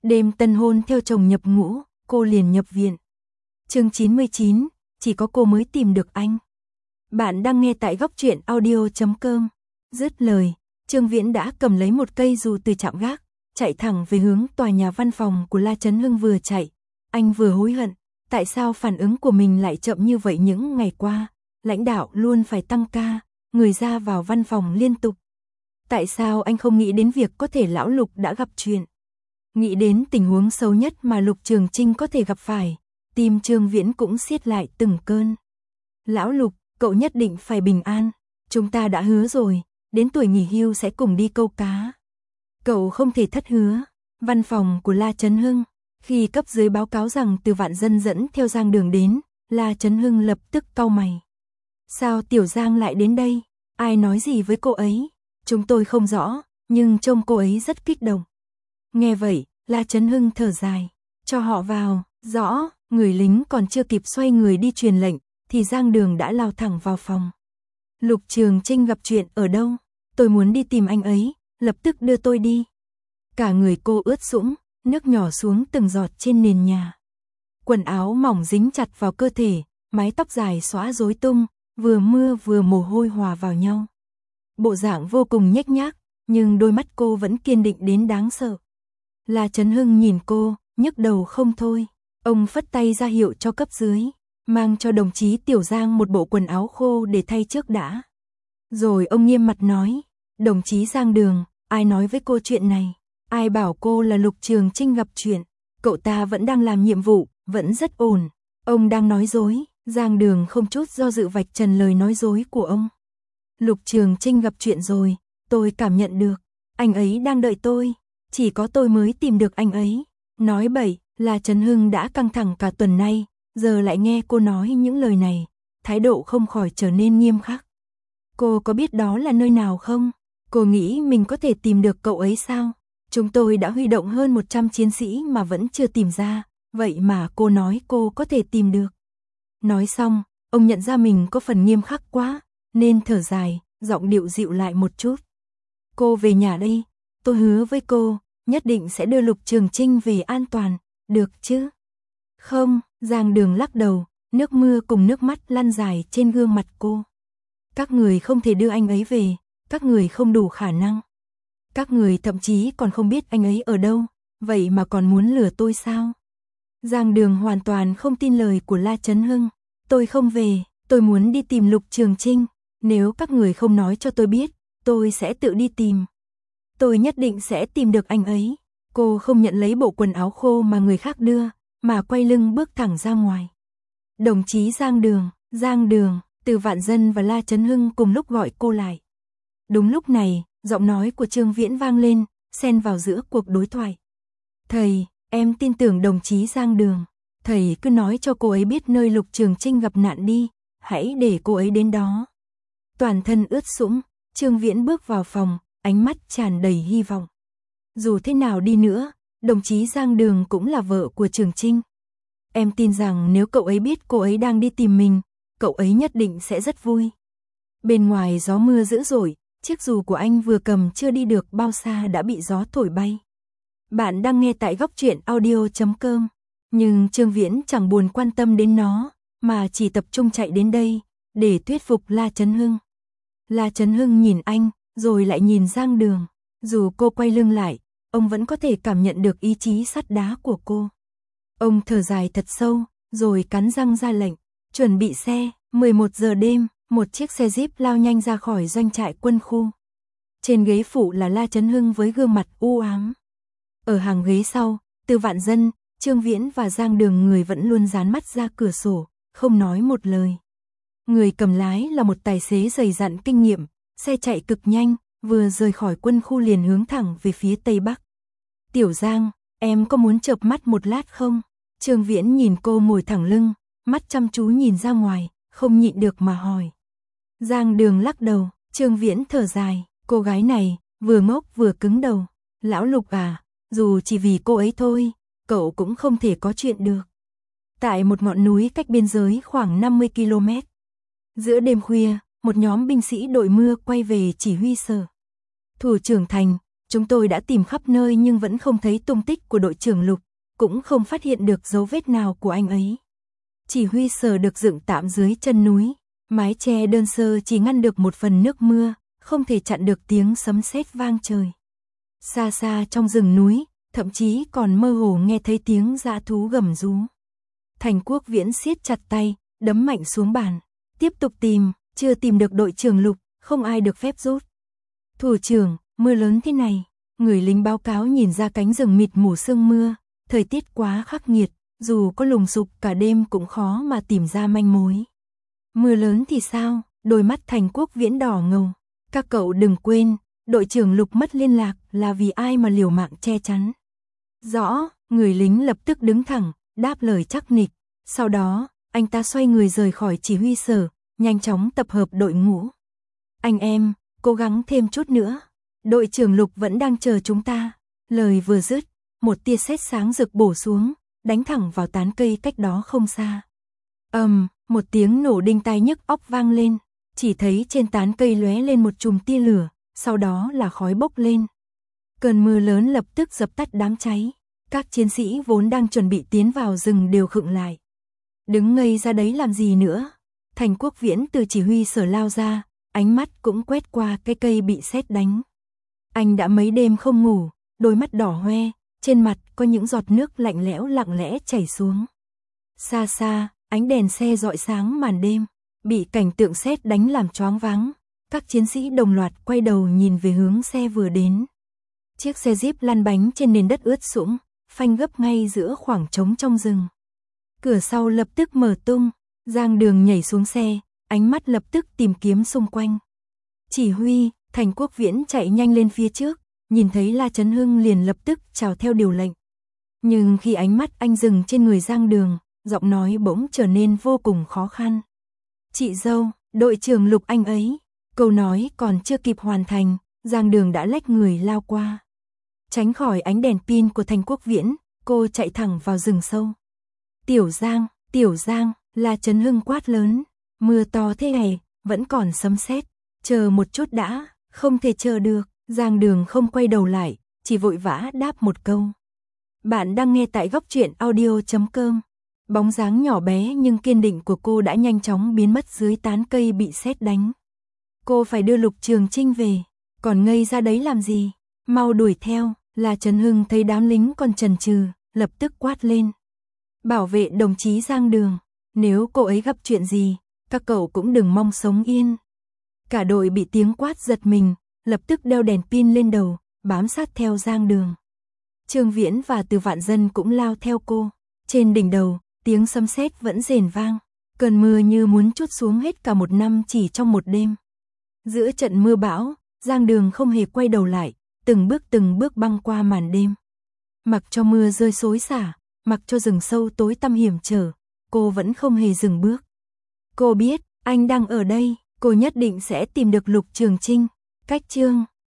Đêm tân hôn theo chồng nhập ngũ, cô liền nhập viện. Chương 99, chỉ có cô mới tìm được anh. Bạn đang nghe tại góc truyện audio.com. Dứt lời, Trương Viễn đã cầm lấy một cây dù từ trạm gác, chạy thẳng về hướng tòa nhà văn phòng của La Chấn Hưng. Vừa chạy, anh vừa hối hận, tại sao phản ứng của mình lại chậm như vậy. Những ngày qua, lãnh đạo luôn phải tăng ca, người ra vào văn phòng liên tục. Tại sao anh không nghĩ đến việc có thể lão Lục đã gặp chuyện? Nghĩ đến tình huống xấu nhất mà Lục Trường Trinh có thể gặp phải, tim Trương Viễn cũng siết lại từng cơn. Lão Lục, cậu nhất định phải bình an, chúng ta đã hứa rồi, đến tuổi nghỉ hưu sẽ cùng đi câu cá. Cậu không thể thất hứa. Văn phòng của La Chấn Hưng, khi cấp dưới báo cáo rằng Từ Vạn Dân dẫn theo Giang Đường đến, La Chấn Hưng lập tức cau mày. Sao Tiểu Giang lại đến đây? Ai nói gì với cô ấy? Chúng tôi không rõ, nhưng trông cô ấy rất kích động. Nghe vậy, La Chấn Hưng thở dài, cho họ vào. Rõ. Người lính còn chưa kịp xoay người đi truyền lệnh, thì Giang Đường đã lao thẳng vào phòng. Lục Trường Trinh gặp chuyện ở đâu? Tôi muốn đi tìm anh ấy, lập tức đưa tôi đi. Cả người cô ướt sũng, nước nhỏ xuống từng giọt trên nền nhà. Quần áo mỏng dính chặt vào cơ thể, mái tóc dài xõa rối tung, vừa mưa vừa mồ hôi hòa vào nhau. Bộ dạng vô cùng nhếch nhác, nhưng đôi mắt cô vẫn kiên định đến đáng sợ. La Chấn Hưng nhìn cô, nhức đầu không thôi. Ông phất tay ra hiệu cho cấp dưới, mang cho đồng chí Tiểu Giang một bộ quần áo khô để thay trước đã. Rồi ông nghiêm mặt nói, đồng chí Giang Đường, ai nói với cô chuyện này? Ai bảo cô là Lục Trường Trinh gặp chuyện? Cậu ta vẫn đang làm nhiệm vụ, vẫn rất ổn. Ông đang nói dối. Giang Đường không chút do dự vạch trần lời nói dối của ông. Lục Trường Trinh gặp chuyện rồi, tôi cảm nhận được. Anh ấy đang đợi tôi, chỉ có tôi mới tìm được anh ấy. Nói bậy. La Chấn Hưng đã căng thẳng cả tuần nay, giờ lại nghe cô nói những lời này, thái độ không khỏi trở nên nghiêm khắc. Cô có biết đó là nơi nào không? Cô nghĩ mình có thể tìm được cậu ấy sao? Chúng tôi đã huy động hơn 100 chiến sĩ mà vẫn chưa tìm ra, vậy mà cô nói cô có thể tìm được. Nói xong, ông nhận ra mình có phần nghiêm khắc quá, nên thở dài, giọng điệu dịu lại một chút. Cô về nhà đây, tôi hứa với cô, nhất định sẽ đưa Lục Trường Trinh về an toàn. Được chứ? Không, Giang Đường lắc đầu, nước mưa cùng nước mắt lăn dài trên gương mặt cô. Các người không thể đưa anh ấy về, các người không đủ khả năng. Các người thậm chí còn không biết anh ấy ở đâu, vậy mà còn muốn lừa tôi sao? Giang Đường hoàn toàn không tin lời của La Chấn Hưng. Tôi không về, tôi muốn đi tìm Lục Trường Trinh. Nếu các người không nói cho tôi biết, tôi sẽ tự đi tìm. Tôi nhất định sẽ tìm được anh ấy. Cô không nhận lấy bộ quần áo khô mà người khác đưa, mà quay lưng bước thẳng ra ngoài. Đồng chí Giang Đường, Từ Vạn Dân và La Chấn Hưng cùng lúc gọi cô lại. Đúng lúc này, giọng nói của Trương Viễn vang lên, xen vào giữa cuộc đối thoại. Thầy, em tin tưởng đồng chí Giang Đường. Thầy cứ nói cho cô ấy biết nơi Lục Trường Trinh gặp nạn đi, hãy để cô ấy đến đó. Toàn thân ướt sũng, Trương Viễn bước vào phòng, ánh mắt tràn đầy hy vọng. Dù thế nào đi nữa, đồng chí Giang Đường cũng là vợ của Trường Trinh. Em tin rằng nếu cậu ấy biết cô ấy đang đi tìm mình, cậu ấy nhất định sẽ rất vui. Bên ngoài gió mưa dữ dội, chiếc dù của anh vừa cầm chưa đi được bao xa đã bị gió thổi bay. Bạn đang nghe tại góc truyện audio.com, nhưng Trương Viễn chẳng buồn quan tâm đến nó, mà chỉ tập trung chạy đến đây, để thuyết phục La Chấn Hưng. La Chấn Hưng nhìn anh, rồi lại nhìn Giang Đường. Dù cô quay lưng lại, ông vẫn có thể cảm nhận được ý chí sắt đá của cô. Ông thở dài thật sâu, rồi cắn răng ra lệnh, chuẩn bị xe. 11 giờ đêm, một chiếc xe Jeep lao nhanh ra khỏi doanh trại quân khu. Trên ghế phụ là La Chấn Hưng với gương mặt u ám. Ở hàng ghế sau, Từ Vạn Dân, Trương Viễn và Giang Đường người vẫn luôn dán mắt ra cửa sổ, không nói một lời. Người cầm lái là một tài xế dày dặn kinh nghiệm, xe chạy cực nhanh, vừa rời khỏi quân khu liền hướng thẳng về phía Tây Bắc. Tiểu Giang, em có muốn chợp mắt một lát không? Trương Viễn nhìn cô ngồi thẳng lưng, mắt chăm chú nhìn ra ngoài, không nhịn được mà hỏi. Giang Đường lắc đầu, Trương Viễn thở dài, cô gái này, vừa ngốc vừa cứng đầu. Lão Lục à, dù chỉ vì cô ấy thôi, cậu cũng không thể có chuyện được. Tại một ngọn núi cách biên giới khoảng 50 km. Giữa đêm khuya, một nhóm binh sĩ đội mưa quay về chỉ huy sở. Thủ trưởng Thành, Chúng tôi đã tìm khắp nơi nhưng vẫn không thấy tung tích của đội trưởng Lục, cũng không phát hiện được dấu vết nào của anh ấy. Chỉ huy sở được dựng tạm dưới chân núi, mái che đơn sơ chỉ ngăn được một phần nước mưa, không thể chặn được tiếng sấm sét vang trời. Xa xa trong rừng núi, thậm chí còn mơ hồ nghe thấy tiếng dã thú gầm rú. Thành Quốc Viễn siết chặt tay, đấm mạnh xuống bàn. Tiếp tục tìm, chưa tìm được đội trưởng Lục, không ai được phép rút. Thủ trưởng, mưa lớn thế này. Người lính báo cáo nhìn ra cánh rừng mịt mù sương mưa. Thời tiết quá khắc nghiệt, dù có lùng sục cả đêm cũng khó mà tìm ra manh mối. Mưa lớn thì sao? Đôi mắt Thành Quốc Viễn đỏ ngầu. Các cậu đừng quên, đội trưởng Lục mất liên lạc là vì ai mà liều mạng che chắn. Rõ, người lính lập tức đứng thẳng, đáp lời chắc nịch. Sau đó, anh ta xoay người rời khỏi chỉ huy sở, nhanh chóng tập hợp đội ngũ. Anh em, cố gắng thêm chút nữa. Đội trưởng Lục vẫn đang chờ chúng ta. Lời vừa dứt, một tia sét sáng rực bổ xuống, đánh thẳng vào tán cây cách đó không xa. Một tiếng nổ đinh tai nhức óc vang lên, chỉ thấy trên tán cây lóe lên một chùm tia lửa, sau đó là khói bốc lên. Cơn mưa lớn lập tức dập tắt đám cháy, các chiến sĩ vốn đang chuẩn bị tiến vào rừng đều khựng lại. Đứng ngây ra đấy làm gì nữa? Thành Quốc Viễn từ chỉ huy sở lao ra, ánh mắt cũng quét qua cái cây bị sét đánh. Anh đã mấy đêm không ngủ, đôi mắt đỏ hoe, trên mặt có những giọt nước lạnh lẽo lặng lẽ chảy xuống. Xa xa, ánh đèn xe rọi sáng màn đêm, bị cảnh tượng sét đánh làm choáng váng. Các chiến sĩ đồng loạt quay đầu nhìn về hướng xe vừa đến. Chiếc xe Jeep lăn bánh trên nền đất ướt sũng, phanh gấp ngay giữa khoảng trống trong rừng. Cửa sau lập tức mở tung, Giang Đường nhảy xuống xe, ánh mắt lập tức tìm kiếm xung quanh. Chỉ huy, Thành Quốc Viễn chạy nhanh lên phía trước, nhìn thấy La Chấn Hưng liền lập tức chào theo điều lệnh. Nhưng khi ánh mắt anh dừng trên người Giang Đường, giọng nói bỗng trở nên vô cùng khó khăn. Chị dâu, đội trưởng Lục anh ấy. Câu nói còn chưa kịp hoàn thành, Giang Đường đã lách người lao qua. Tránh khỏi ánh đèn pin của Thành Quốc Viễn, cô chạy thẳng vào rừng sâu. Tiểu Giang, La Chấn Hưng quát lớn. Mưa to thế này, vẫn còn sấm sét. Chờ một chút đã, không thể chờ được. Giang Đường không quay đầu lại, chỉ vội vã đáp một câu. Bạn đang nghe tại góc truyện audio.com. Bóng dáng nhỏ bé nhưng kiên định của cô đã nhanh chóng biến mất dưới tán cây bị sét đánh. Cô phải đưa Lục Trường Trinh về, còn ngây ra đấy làm gì? Mau đuổi theo. La Chấn Hưng thấy đám lính còn chần chừ, lập tức quát lên. Bảo vệ đồng chí Giang Đường, nếu cô ấy gặp chuyện gì, các cậu cũng đừng mong sống yên. Cả đội bị tiếng quát giật mình, lập tức đeo đèn pin lên đầu, bám sát theo Giang Đường. Trương Viễn và Từ Vạn Dân cũng lao theo cô. Trên đỉnh đầu, tiếng sấm sét vẫn rền vang. Cơn mưa như muốn trút xuống hết cả một năm chỉ trong một đêm. Giữa trận mưa bão, Giang Đường không hề quay đầu lại, từng bước băng qua màn đêm. Mặc cho mưa rơi xối xả, mặc cho rừng sâu tối tăm hiểm trở, cô vẫn không hề dừng bước. Cô biết, anh đang ở đây, cô nhất định sẽ tìm được Lục Trường Trinh. Cách chương